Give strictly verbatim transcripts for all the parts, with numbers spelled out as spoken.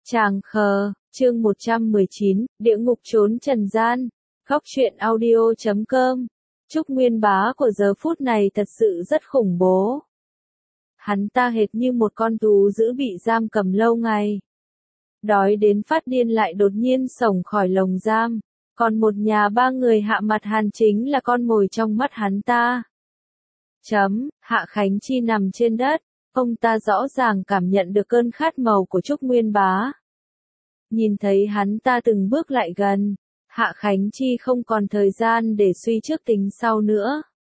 Tràng khờ, chương một trăm mười chín, địa ngục trốn trần gian. Góc truyện audio chấm com. Trúc Nguyên Bá của giờ phút này thật sự rất khủng bố. Hắn ta hệt như một con thú dữ bị giam cầm lâu ngày. Đói đến phát điên lại đột nhiên xổng khỏi lồng giam. Còn một nhà ba người hạ mặt Hàn chính là con mồi trong mắt hắn ta. Chấm, Hạ Khánh Chi nằm trên đất. Ông ta rõ ràng cảm nhận được cơn khát màu của Trúc Nguyên Bá. Nhìn thấy hắn ta từng bước lại gần, Hạ Khánh Chi không còn thời gian để suy trước tính sau nữa.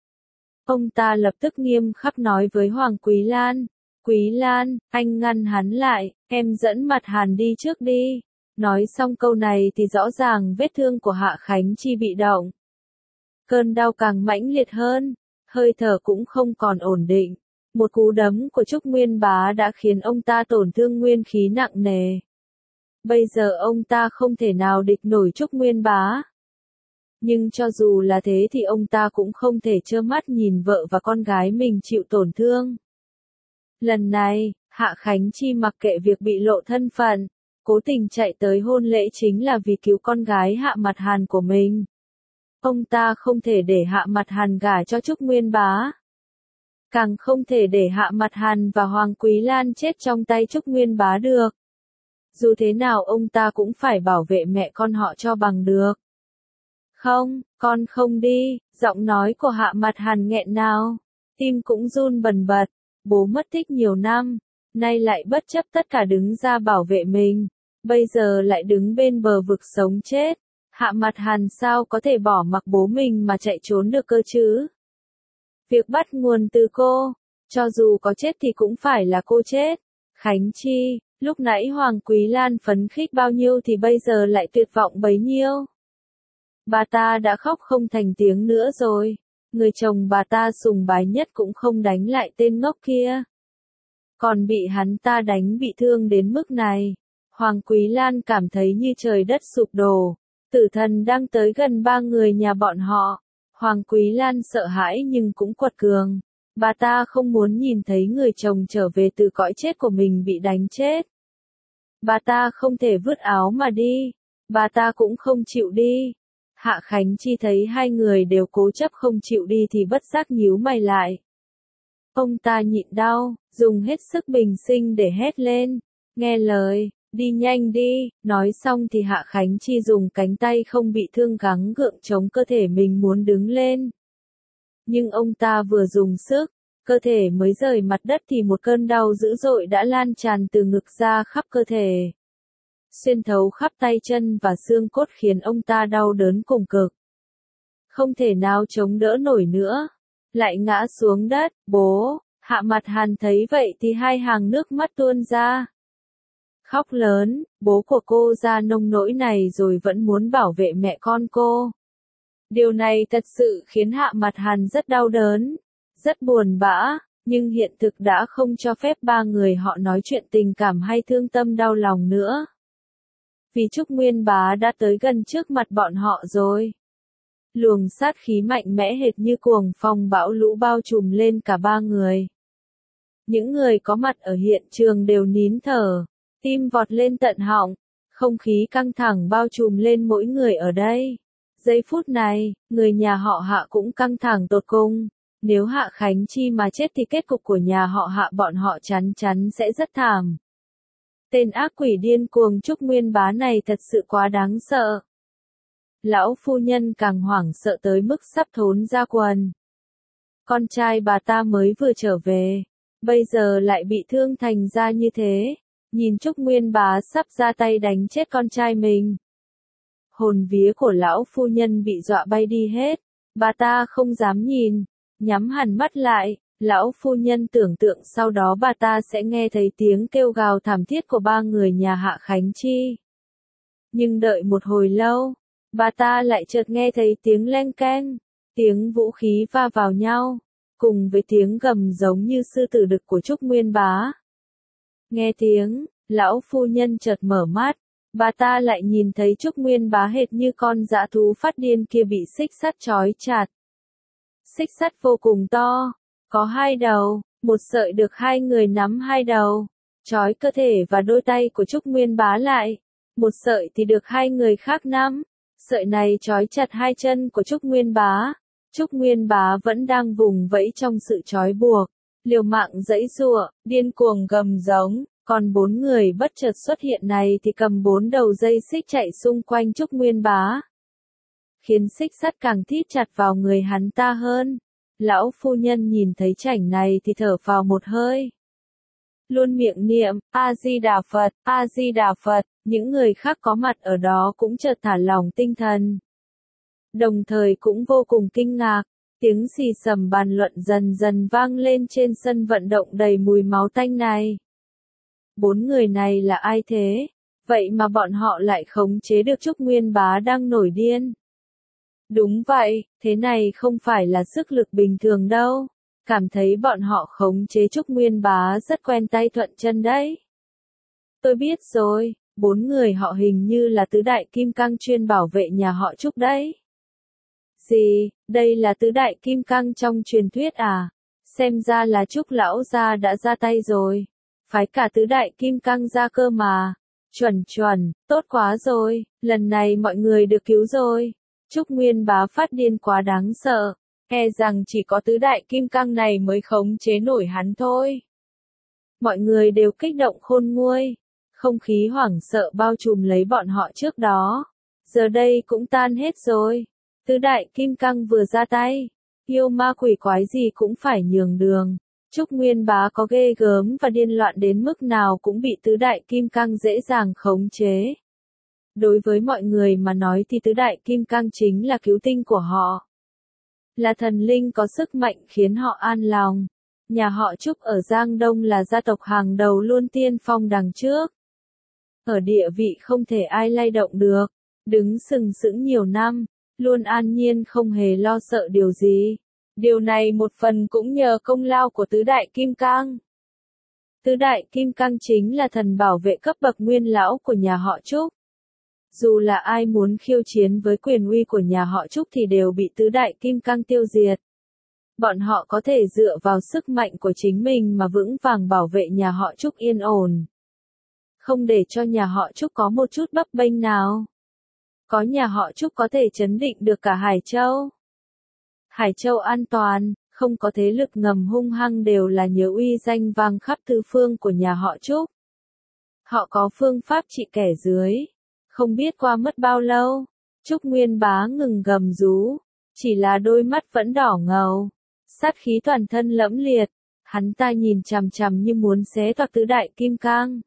Ông ta lập tức nghiêm khắc nói với Hoàng Quý Lan, Quý Lan, anh ngăn hắn lại, em dẫn mặt Hàn đi trước đi. Nói xong câu này thì rõ ràng vết thương của Hạ Khánh Chi bị động. Cơn đau càng mãnh liệt hơn, hơi thở cũng không còn ổn định. Một cú đấm của Trúc Nguyên Bá đã khiến ông ta tổn thương nguyên khí nặng nề. Bây giờ ông ta không thể nào địch nổi Trúc Nguyên Bá. Nhưng cho dù là thế thì ông ta cũng không thể trơ mắt nhìn vợ và con gái mình chịu tổn thương. Lần này, Hạ Khánh Chi mặc kệ việc bị lộ thân phận, cố tình chạy tới hôn lễ chính là vì cứu con gái Hạ Mặt Hàn của mình. Ông ta không thể để Hạ Mặt Hàn gả cho Trúc Nguyên Bá. Càng không thể để Hạ Mặt Hàn và Hoàng Quý Lan chết trong tay Trúc Nguyên Bá được. Dù thế nào ông ta cũng phải bảo vệ mẹ con họ cho bằng được. Không, con không đi, giọng nói của Hạ Mặt Hàn nghẹn ngào, tim cũng run bần bật, bố mất tích nhiều năm, nay lại bất chấp tất cả đứng ra bảo vệ mình, bây giờ lại đứng bên bờ vực sống chết. Hạ Mặt Hàn sao có thể bỏ mặc bố mình mà chạy trốn được cơ chứ? Việc bắt nguồn từ cô, cho dù có chết thì cũng phải là cô chết. Khánh Chi, lúc nãy Hoàng Quý Lan phấn khích bao nhiêu thì bây giờ lại tuyệt vọng bấy nhiêu. Bà ta đã khóc không thành tiếng nữa rồi, người chồng bà ta sùng bái nhất cũng không đánh lại tên ngốc kia. Còn bị hắn ta đánh bị thương đến mức này, Hoàng Quý Lan cảm thấy như trời đất sụp đổ, tử thần đang tới gần ba người nhà bọn họ. Hoàng Quý Lan sợ hãi nhưng cũng quật cường. Bà ta không muốn nhìn thấy người chồng trở về từ cõi chết của mình bị đánh chết. Bà ta không thể vứt áo mà đi. Bà ta cũng không chịu đi. Hạ Khánh Chi thấy hai người đều cố chấp không chịu đi thì bất giác nhíu mày lại. Ông ta nhịn đau, dùng hết sức bình sinh để hét lên. Nghe lời, đi nhanh đi. Nói xong thì Hạ Khánh Chi dùng cánh tay không bị thương gắng gượng chống cơ thể mình muốn đứng lên. Nhưng ông ta vừa dùng sức, cơ thể mới rời mặt đất thì một cơn đau dữ dội đã lan tràn từ ngực ra khắp cơ thể. Xuyên thấu khắp tay chân và xương cốt khiến ông ta đau đớn cùng cực. Không thể nào chống đỡ nổi nữa. Lại ngã xuống đất, bố. Hạ Mặt Hàn thấy vậy thì hai hàng nước mắt tuôn ra. Khóc lớn, bố của cô ra nông nỗi này rồi vẫn muốn bảo vệ mẹ con cô. Điều này thật sự khiến Hạ Mặt Hàn rất đau đớn, rất buồn bã, nhưng hiện thực đã không cho phép ba người họ nói chuyện tình cảm hay thương tâm đau lòng nữa. Vì Trúc Nguyên Bá đã tới gần trước mặt bọn họ rồi. Luồng sát khí mạnh mẽ hệt như cuồng phong bão lũ bao trùm lên cả ba người. Những người có mặt ở hiện trường đều nín thở, tim vọt lên tận họng, không khí căng thẳng bao trùm lên mỗi người ở đây. Giây phút này, người nhà họ Hạ cũng căng thẳng tột cùng. Nếu Hạ Khánh Chi mà chết thì kết cục của nhà họ Hạ bọn họ chắn chắn sẽ rất thảm. Tên ác quỷ điên cuồng Trúc Nguyên Bá này thật sự quá đáng sợ. Lão phu nhân càng hoảng sợ tới mức sắp thốn ra quần. Con trai bà ta mới vừa trở về, bây giờ lại bị thương thành ra như thế. Nhìn Trúc Nguyên Bá sắp ra tay đánh chết con trai mình. Hồn vía của lão phu nhân bị dọa bay đi hết. Bà ta không dám nhìn, nhắm hẳn mắt lại. Lão phu nhân tưởng tượng sau đó bà ta sẽ nghe thấy tiếng kêu gào thảm thiết của ba người nhà Hạ Khánh Chi. Nhưng đợi một hồi lâu, bà ta lại chợt nghe thấy tiếng leng keng, tiếng vũ khí va vào nhau, cùng với tiếng gầm giống như sư tử đực của Trúc Nguyên Bá. Nghe tiếng, lão phu nhân chợt mở mắt, bà ta lại nhìn thấy Trúc Nguyên Bá hệt như con dã thú phát điên kia bị xích sắt trói chặt. Xích sắt vô cùng to, có hai đầu, một sợi được hai người nắm hai đầu. trói cơ thể và đôi tay của Trúc Nguyên Bá lại. Một sợi thì được hai người khác nắm. Sợi này trói chặt hai chân của Trúc Nguyên Bá. Trúc Nguyên Bá vẫn đang vùng vẫy trong sự trói buộc, liều mạng giãy giụa, điên cuồng gầm giống. Còn bốn người bất chợt xuất hiện này thì cầm bốn đầu dây xích chạy xung quanh Trúc Nguyên Bá, khiến xích sắt càng thít chặt vào người hắn ta hơn. Lão phu nhân nhìn thấy cảnh này thì thở phào một hơi, luôn miệng niệm A-di-đà Phật, A-di-đà Phật. Những người khác có mặt ở đó cũng chợt thả lỏng tinh thần, đồng thời cũng vô cùng kinh ngạc. Tiếng xì xầm bàn luận dần dần vang lên trên sân vận động đầy mùi máu tanh này. Bốn người này là ai thế? Vậy mà bọn họ lại khống chế được Trúc Nguyên Bá đang nổi điên. Đúng vậy, thế này không phải là sức lực bình thường đâu. Cảm thấy bọn họ khống chế Trúc Nguyên Bá rất quen tay thuận chân đấy. Tôi biết rồi, bốn người họ hình như là tứ đại kim cang chuyên bảo vệ nhà họ Trúc đấy. Gì, đây là tứ đại kim cang trong truyền thuyết à? Xem ra là Trúc lão gia đã ra tay rồi. Phái cả tứ đại kim cang ra cơ mà. Chuẩn chuẩn, tốt quá rồi, lần này mọi người được cứu rồi. Trúc Nguyên Bá phát điên quá đáng sợ, e rằng chỉ có tứ đại kim cang này mới khống chế nổi hắn thôi. Mọi người đều kích động khôn nguôi, không khí hoảng sợ bao trùm lấy bọn họ trước đó. Giờ đây cũng tan hết rồi. Tứ đại kim cang vừa ra tay, yêu ma quỷ quái gì cũng phải nhường đường. Trúc Nguyên Bá có ghê gớm và điên loạn đến mức nào cũng bị tứ đại kim cang dễ dàng khống chế. Đối với mọi người mà nói thì tứ đại kim cang chính là cứu tinh của họ. Là thần linh có sức mạnh khiến họ an lòng. Nhà họ Trúc ở Giang Đông là gia tộc hàng đầu luôn tiên phong đằng trước. Ở địa vị không thể ai lay động được, đứng sừng sững nhiều năm, luôn an nhiên không hề lo sợ điều gì. Điều này một phần cũng nhờ công lao của tứ đại kim cang. Tứ đại kim cang chính là thần bảo vệ cấp bậc nguyên lão của nhà họ Trúc. Dù là ai muốn khiêu chiến với quyền uy của nhà họ Trúc thì đều bị tứ đại kim cang tiêu diệt. Bọn họ có thể dựa vào sức mạnh của chính mình mà vững vàng bảo vệ nhà họ Trúc yên ổn. Không để cho nhà họ Trúc có một chút bấp bênh nào. Có nhà họ Trúc có thể chấn định được cả Hải Châu. Hải Châu an toàn, không có thế lực ngầm hung hăng đều là nhớ uy danh vang khắp tứ phương của nhà họ Trúc. Họ có phương pháp trị kẻ dưới. Không biết qua mất bao lâu, Trúc Nguyên Bá ngừng gầm rú, chỉ là đôi mắt vẫn đỏ ngầu, sát khí toàn thân lẫm liệt, hắn ta nhìn chằm chằm như muốn xé toạc tứ đại kim cang.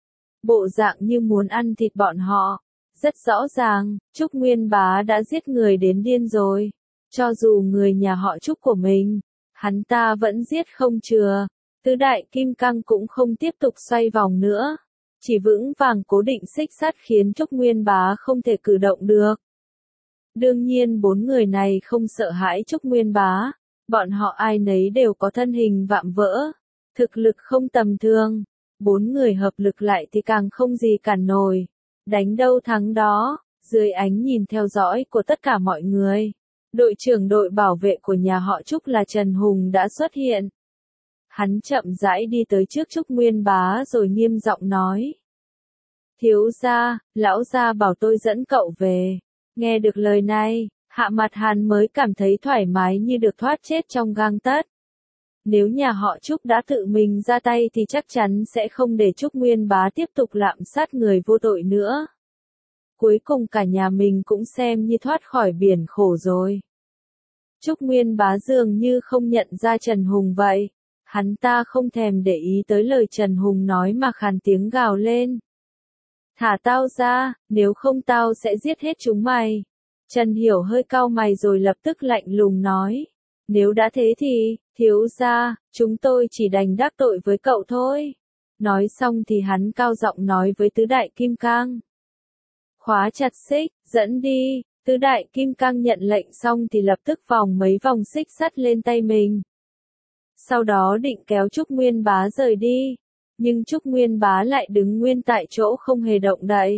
Bộ dạng như muốn ăn thịt bọn họ, rất rõ ràng, Trúc Nguyên Bá đã giết người đến điên rồi, cho dù người nhà họ Trúc của mình, hắn ta vẫn giết không chừa, tứ đại kim cang cũng không tiếp tục xoay vòng nữa. Chỉ vững vàng cố định xích sắt khiến Trúc Nguyên Bá không thể cử động được. Đương nhiên bốn người này không sợ hãi Trúc Nguyên Bá, bọn họ ai nấy đều có thân hình vạm vỡ, thực lực không tầm thường, bốn người hợp lực lại thì càng không gì cản nổi, đánh đâu thắng đó, dưới ánh nhìn theo dõi của tất cả mọi người. Đội trưởng đội bảo vệ của nhà họ Trúc là Trần Hùng đã xuất hiện. Hắn chậm rãi đi tới trước Trúc Nguyên Bá rồi nghiêm giọng nói. Thiếu gia, lão gia bảo tôi dẫn cậu về. Nghe được lời này, Hạ Mặt Hàn mới cảm thấy thoải mái như được thoát chết trong gang tấc. Nếu nhà họ Trúc đã tự mình ra tay thì chắc chắn sẽ không để Trúc Nguyên Bá tiếp tục lạm sát người vô tội nữa. Cuối cùng cả nhà mình cũng xem như thoát khỏi biển khổ rồi. Trúc Nguyên Bá dường như không nhận ra Trần Hùng vậy. Hắn ta không thèm để ý tới lời Trần Hùng nói mà khàn tiếng gào lên. Thả tao ra, nếu không tao sẽ giết hết chúng mày. Trần Hiểu hơi cau mày rồi lập tức lạnh lùng nói. Nếu đã thế thì, thiếu gia, chúng tôi chỉ đành đắc tội với cậu thôi. Nói xong thì hắn cao giọng nói với tứ đại kim cang. Khóa chặt xích, dẫn đi. Tứ đại kim cang nhận lệnh xong thì lập tức vòng mấy vòng xích sắt lên tay mình. Sau đó định kéo Trúc Nguyên Bá rời đi. Nhưng Trúc Nguyên Bá lại đứng nguyên tại chỗ không hề động đậy.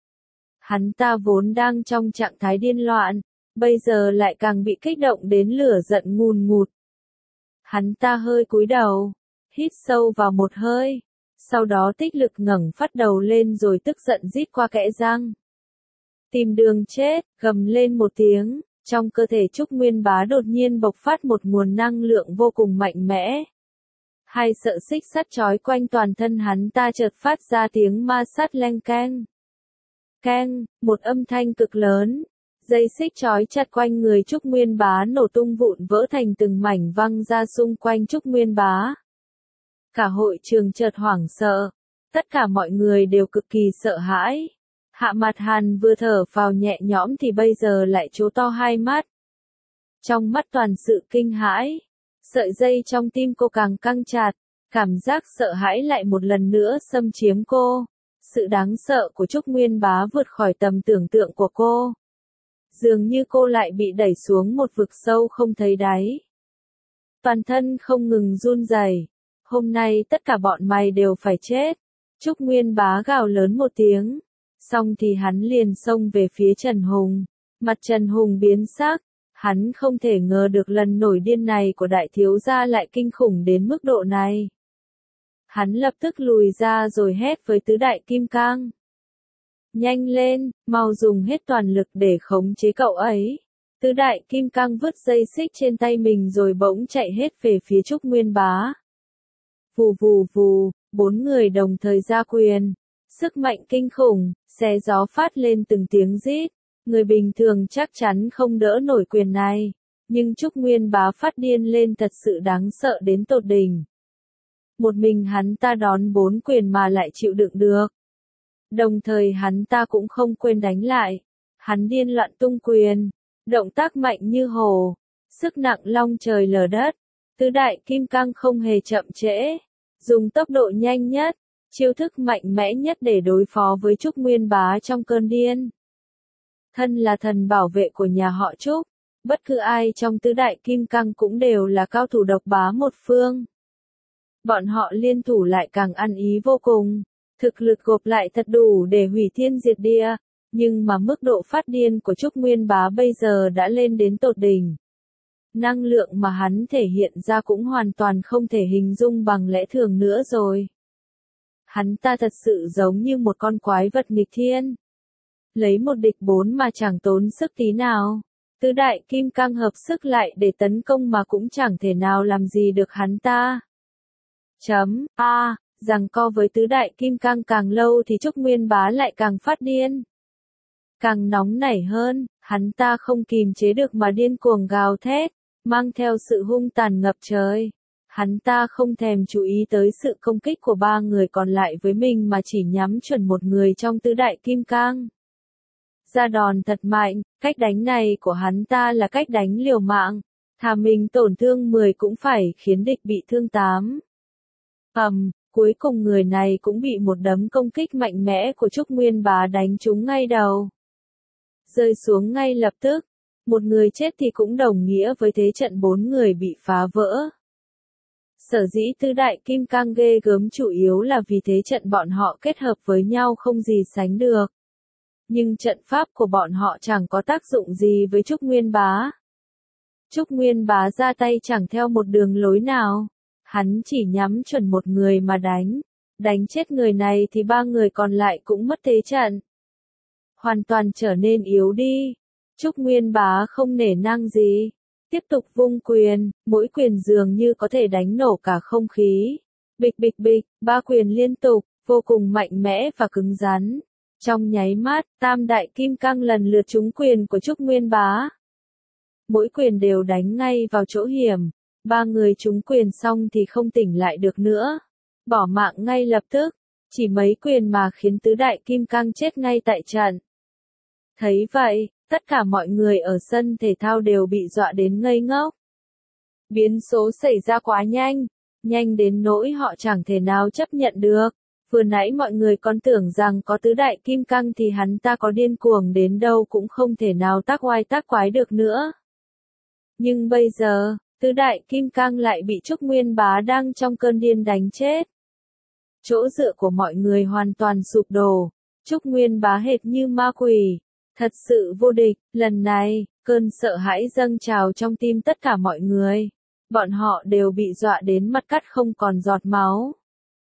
Hắn ta vốn đang trong trạng thái điên loạn, bây giờ lại càng bị kích động đến lửa giận ngùn ngụt. Hắn ta hơi cúi đầu, hít sâu vào một hơi, Sau đó tích lực ngẩng phát đầu lên rồi tức giận rít qua kẽ răng. Tìm đường chết, gầm lên một tiếng, trong cơ thể Trúc Nguyên Bá đột nhiên bộc phát một nguồn năng lượng vô cùng mạnh mẽ. Hai sợi xích sắt trói quanh toàn thân hắn ta chợt phát ra tiếng ma sát leng keng. Keng, một âm thanh cực lớn. Dây xích trói chặt quanh người Trúc Nguyên Bá nổ tung vụn vỡ thành từng mảnh văng ra xung quanh Trúc Nguyên Bá. Cả hội trường chợt hoảng sợ. Tất cả mọi người đều cực kỳ sợ hãi. Hạ Mặt Hàn vừa thở phào nhẹ nhõm thì bây giờ lại trố to hai mắt. Trong mắt toàn sự kinh hãi. Sợi dây trong tim cô càng căng chặt. Cảm giác sợ hãi lại một lần nữa xâm chiếm cô. Sự đáng sợ của Trúc Nguyên Bá vượt khỏi tầm tưởng tượng của cô. Dường như cô lại bị đẩy xuống một vực sâu không thấy đáy. Toàn thân không ngừng run rẩy. Hôm nay tất cả bọn mày đều phải chết. Trúc Nguyên Bá gào lớn một tiếng. Xong thì hắn liền xông về phía Trần Hùng. Mặt Trần Hùng biến sắc. Hắn không thể ngờ được lần nổi điên này của đại thiếu gia lại kinh khủng đến mức độ này. Hắn lập tức lùi ra rồi hét với tứ đại kim cang. Nhanh lên, mau dùng hết toàn lực để khống chế cậu ấy. Tứ đại kim cang vứt dây xích trên tay mình rồi bỗng chạy hết về phía Trúc Nguyên Bá. Vù vù vù, bốn người đồng thời ra quyền. Sức mạnh kinh khủng, xé gió phát lên từng tiếng rít. Người bình thường chắc chắn không đỡ nổi quyền này. Nhưng Trúc Nguyên Bá phát điên lên thật sự đáng sợ đến tột đỉnh. Một mình hắn ta đón bốn quyền mà lại chịu đựng được. Đồng thời hắn ta cũng không quên đánh lại. Hắn điên loạn tung quyền. Động tác mạnh như hồ. Sức nặng long trời lở đất. Tứ đại kim cang không hề chậm trễ. Dùng tốc độ nhanh nhất. Chiêu thức mạnh mẽ nhất để đối phó với Trúc Nguyên Bá trong cơn điên. Thân là thần bảo vệ của nhà họ Trúc. Bất cứ ai trong tứ đại kim cang cũng đều là cao thủ độc bá một phương. Bọn họ liên thủ lại càng ăn ý vô cùng. Thực lực gộp lại thật đủ để hủy thiên diệt địa. Nhưng mà mức độ phát điên của Trúc Nguyên Bá bây giờ đã lên đến tột đỉnh. Năng lượng mà hắn thể hiện ra cũng hoàn toàn không thể hình dung bằng lẽ thường nữa rồi. Hắn ta thật sự giống như một con quái vật nghịch thiên. Lấy một địch bốn mà chẳng tốn sức tí nào. Tứ đại kim cang hợp sức lại để tấn công mà cũng chẳng thể nào làm gì được hắn ta. Chấm, A, giằng co với tứ đại kim cang càng lâu thì Trúc Nguyên Bá lại càng phát điên. Càng nóng nảy hơn, hắn ta không kìm chế được mà điên cuồng gào thét, mang theo sự hung tàn ngập trời. Hắn ta không thèm chú ý tới sự công kích của ba người còn lại với mình mà chỉ nhắm chuẩn một người trong tứ đại kim cang. Ra đòn thật mạnh, cách đánh này của hắn ta là cách đánh liều mạng. Thà mình tổn thương mười cũng phải khiến địch bị thương tám. Ầm, cuối cùng người này cũng bị một đấm công kích mạnh mẽ của Trúc Nguyên Bá đánh trúng ngay đầu. Rơi xuống ngay lập tức, một người chết thì cũng đồng nghĩa với thế trận bốn người bị phá vỡ. Sở dĩ tứ đại kim cang ghê gớm chủ yếu là vì thế trận bọn họ kết hợp với nhau không gì sánh được. Nhưng trận pháp của bọn họ chẳng có tác dụng gì với Trúc Nguyên Bá. Trúc Nguyên Bá ra tay chẳng theo một đường lối nào. Hắn chỉ nhắm chuẩn một người mà đánh. Đánh chết người này thì ba người còn lại cũng mất thế trận. Hoàn toàn trở nên yếu đi. Trúc Nguyên Bá không nể nang gì. Tiếp tục vung quyền, mỗi quyền dường như có thể đánh nổ cả không khí. Bịch bịch bịch, ba quyền liên tục, vô cùng mạnh mẽ và cứng rắn. Trong nháy mắt, tam đại kim cang lần lượt trúng quyền của Trúc Nguyên Bá. Mỗi quyền đều đánh ngay vào chỗ hiểm. Ba người trúng quyền xong thì không tỉnh lại được nữa. Bỏ mạng ngay lập tức. Chỉ mấy quyền mà khiến tứ đại kim cang chết ngay tại trận. Thấy vậy, tất cả mọi người ở sân thể thao đều bị dọa đến ngây ngốc. Biến số xảy ra quá nhanh. Nhanh đến nỗi họ chẳng thể nào chấp nhận được. Vừa nãy mọi người còn tưởng rằng có tứ đại kim cang thì hắn ta có điên cuồng đến đâu cũng không thể nào tác oai tác quái được nữa. Nhưng bây giờ, tứ đại kim cang lại bị Trúc Nguyên Bá đang trong cơn điên đánh chết. Chỗ dựa của mọi người hoàn toàn sụp đổ. Trúc Nguyên Bá hệt như ma quỷ. Thật sự vô địch, lần này, cơn sợ hãi dâng trào trong tim tất cả mọi người. Bọn họ đều bị dọa đến mặt cắt không còn giọt máu.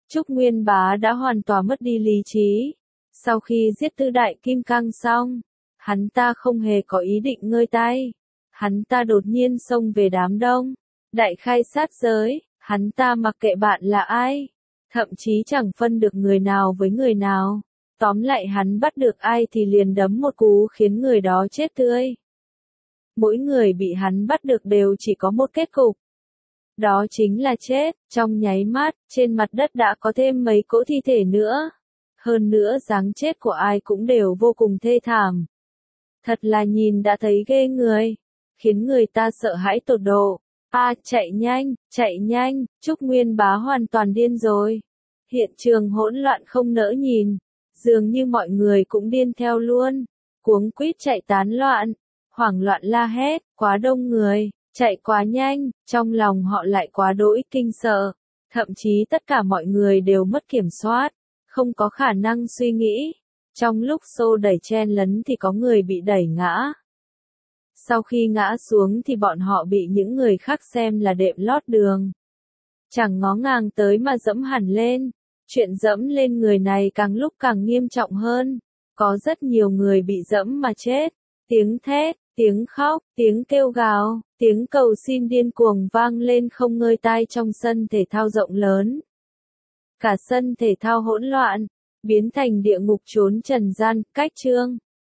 Trúc Nguyên Bá đã hoàn toàn mất đi lý trí. Sau khi giết Tứ Đại Kim Cang xong, hắn ta không hề có ý định ngơi tay. Hắn ta đột nhiên xông về đám đông. Đại khai sát giới, hắn ta mặc kệ bạn là ai. Thậm chí chẳng phân được người nào với người nào. Tóm lại hắn bắt được ai thì liền đấm một cú khiến người đó chết tươi. Mỗi người bị hắn bắt được đều chỉ có một kết cục. Đó chính là chết. Trong nháy mắt, trên mặt đất đã có thêm mấy cỗ thi thể nữa. Hơn nữa dáng chết của ai cũng đều vô cùng thê thảm. Thật là nhìn đã thấy ghê người. Khiến người ta sợ hãi tột độ. À, chạy nhanh, chạy nhanh, Trúc Nguyên Bá hoàn toàn điên rồi. Hiện trường hỗn loạn không nỡ nhìn. Dường như mọi người cũng điên theo luôn. Cuống quýt chạy tán loạn. Hoảng loạn la hét, quá đông người, chạy quá nhanh, trong lòng họ lại quá đỗi kinh sợ. Thậm chí tất cả mọi người đều mất kiểm soát, không có khả năng suy nghĩ. Trong lúc xô đẩy chen lấn thì có người bị đẩy ngã. Sau khi ngã xuống thì bọn họ bị những người khác xem là đệm lót đường. Chẳng ngó ngàng tới mà dẫm hẳn lên. Chuyện dẫm lên người này càng lúc càng nghiêm trọng hơn. Có rất nhiều người bị dẫm mà chết. Tiếng thét, tiếng khóc, tiếng kêu gào, tiếng cầu xin điên cuồng vang lên không ngơi tai trong sân thể thao rộng lớn. Cả sân thể thao hỗn loạn, biến thành địa ngục chốn trần gian, cách chương.